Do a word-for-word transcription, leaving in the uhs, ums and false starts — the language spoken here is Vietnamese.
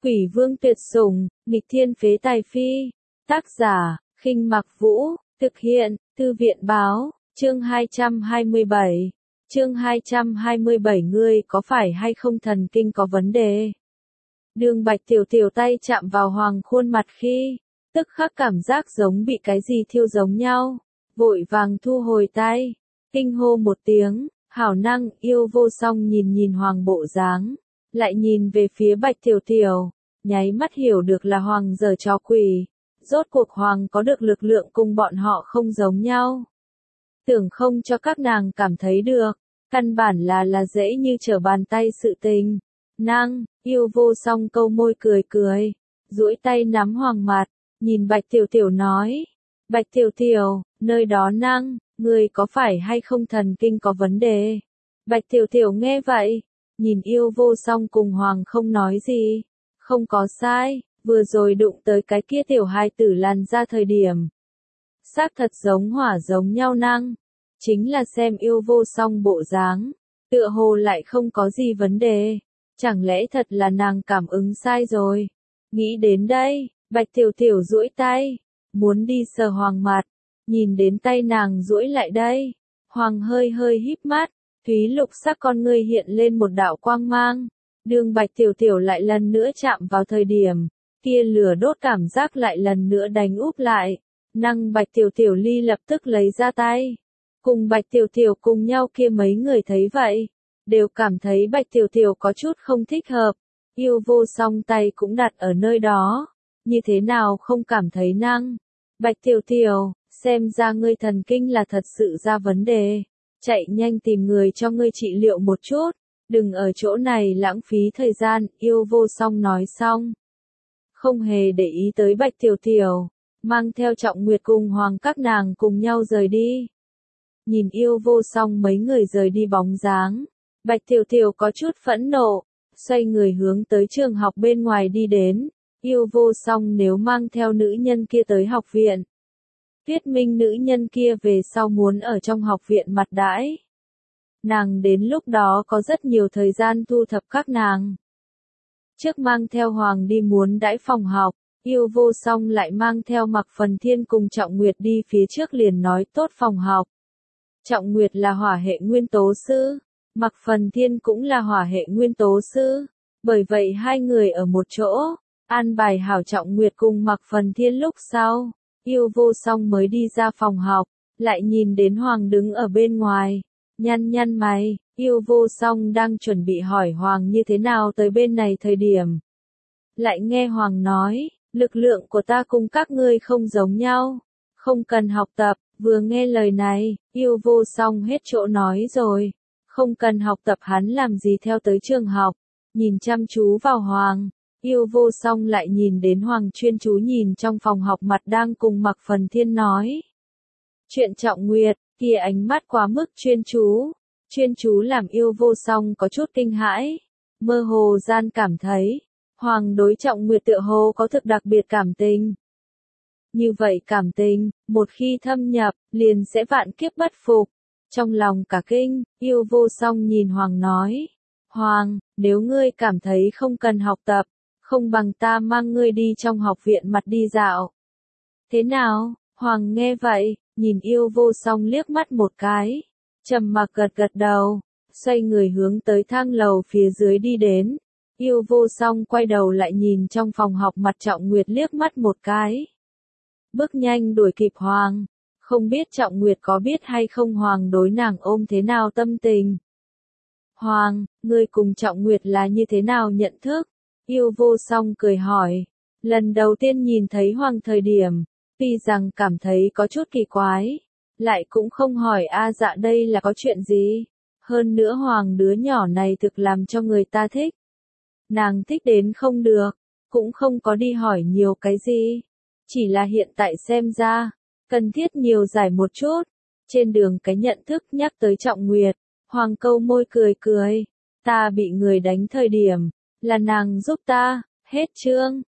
Quỷ vương tuyệt sủng, nghịch thiên phế tài phi. Tác giả, Khinh Mặc Vũ, thực hiện, Thư viện báo, chương hai trăm hai mươi bảy. Chương hai trăm hai mươi bảy ngươi có phải hay không thần kinh có vấn đề? Đường Bạch Tiểu Tiểu tay chạm vào Hoàng khuôn mặt khi, tức khắc cảm giác giống bị cái gì thiêu giống nhau, vội vàng thu hồi tay, kinh hô một tiếng, hảo năng yêu vô song nhìn nhìn Hoàng bộ dáng, lại nhìn về phía Bạch Tiểu Tiểu, nháy mắt hiểu được là Hoàng giở trò quỷ, rốt cuộc Hoàng có được lực lượng cùng bọn họ không giống nhau. Tưởng không cho các nàng cảm thấy được, căn bản là là dễ như trở bàn tay sự tình. Năng, yêu vô song câu môi cười cười, duỗi tay nắm Hoàng mặt, nhìn Bạch Tiểu Tiểu nói, Bạch Tiểu Tiểu, nơi đó năng, ngươi có phải hay không thần kinh có vấn đề? Bạch Tiểu Tiểu nghe vậy, nhìn yêu vô song cùng Hoàng không nói gì, không có sai, vừa rồi đụng tới cái kia tiểu hài tử làn ra thời điểm. Xác thật giống hỏa giống nhau năng, chính là xem yêu vô song bộ dáng, tựa hồ lại không có gì vấn đề, chẳng lẽ thật là nàng cảm ứng sai rồi. Nghĩ đến đây, Bạch Tiểu Tiểu duỗi tay, muốn đi sờ Hoàng mặt, nhìn đến tay nàng duỗi lại đây, Hoàng hơi hơi híp mắt, thúy lục sắc con ngươi hiện lên một đạo quang mang, đường Bạch Tiểu Tiểu lại lần nữa chạm vào thời điểm, kia lửa đốt cảm giác lại lần nữa đánh úp lại, năng Bạch Tiểu Tiểu ly lập tức lấy ra tay, cùng Bạch Tiểu Tiểu cùng nhau kia mấy người thấy vậy, đều cảm thấy Bạch Tiểu Tiểu có chút không thích hợp, yêu vô song tay cũng đặt ở nơi đó, như thế nào không cảm thấy năng. Bạch Tiểu Tiểu, xem ra ngươi thần kinh là thật sự ra vấn đề, chạy nhanh tìm người cho ngươi trị liệu một chút, đừng ở chỗ này lãng phí thời gian, yêu vô song nói xong. Không hề để ý tới Bạch Tiểu Tiểu, mang theo Trọng Nguyệt cùng Hoàng các nàng cùng nhau rời đi. Nhìn yêu vô song mấy người rời đi bóng dáng, Bạch Tiểu Tiểu có chút phẫn nộ, xoay người hướng tới trường học bên ngoài đi đến, yêu vô song nếu mang theo nữ nhân kia tới học viện. Tuyết Minh nữ nhân kia về sau muốn ở trong học viện mặt đãi. Nàng đến lúc đó có rất nhiều thời gian thu thập các nàng. Trước mang theo Hoàng đi muốn đãi phòng học, yêu vô song lại mang theo Mạc Phần Thiên cùng Trọng Nguyệt đi phía trước liền nói tốt phòng học. Trọng Nguyệt là hỏa hệ nguyên tố sư, Mạc Phần Thiên cũng là hỏa hệ nguyên tố sư, bởi vậy hai người ở một chỗ, an bài hảo Trọng Nguyệt cùng Mạc Phần Thiên lúc sau, yêu vô song mới đi ra phòng học, lại nhìn đến Hoàng đứng ở bên ngoài, nhăn nhăn mày, yêu vô song đang chuẩn bị hỏi Hoàng như thế nào tới bên này thời điểm. Lại nghe Hoàng nói, lực lượng của ta cùng các ngươi không giống nhau, không cần học tập, vừa nghe lời này, yêu vô song hết chỗ nói rồi, không cần học tập hắn làm gì theo tới trường học, nhìn chăm chú vào Hoàng. Yêu vô song lại nhìn đến Hoàng chuyên chú nhìn trong phòng học mặt đang cùng Mạc Phần Thiên nói. Chuyện Trọng Nguyệt, kia ánh mắt quá mức chuyên chú, chuyên chú làm yêu vô song có chút kinh hãi, mơ hồ gian cảm thấy, Hoàng đối Trọng Nguyệt tựa hồ có thực đặc biệt cảm tình. Như vậy cảm tình, một khi thâm nhập, liền sẽ vạn kiếp bất phục. Trong lòng cả kinh, yêu vô song nhìn Hoàng nói, Hoàng, nếu ngươi cảm thấy không cần học tập, không bằng ta mang ngươi đi trong học viện mặt đi dạo. Thế nào? Hoàng nghe vậy, nhìn yêu vô song liếc mắt một cái, trầm mặc gật gật đầu, xoay người hướng tới thang lầu phía dưới đi đến. Yêu vô song quay đầu lại nhìn trong phòng học mặt Trọng Nguyệt liếc mắt một cái. Bước nhanh đuổi kịp Hoàng, không biết Trọng Nguyệt có biết hay không Hoàng đối nàng ôm thế nào tâm tình. Hoàng, ngươi cùng Trọng Nguyệt là như thế nào nhận thức? Yêu vô song cười hỏi, lần đầu tiên nhìn thấy Hoàng thời điểm, tuy rằng cảm thấy có chút kỳ quái, lại cũng không hỏi a dạ đây là có chuyện gì, hơn nữa Hoàng đứa nhỏ này thực làm cho người ta thích. Nàng thích đến không được, cũng không có đi hỏi nhiều cái gì, chỉ là hiện tại xem ra, cần thiết nhiều giải một chút. Trên đường cái nhận thức nhắc tới Trọng Nguyệt, Hoàng câu môi cười cười, ta bị người đánh thời điểm, là nàng giúp ta, hết chương.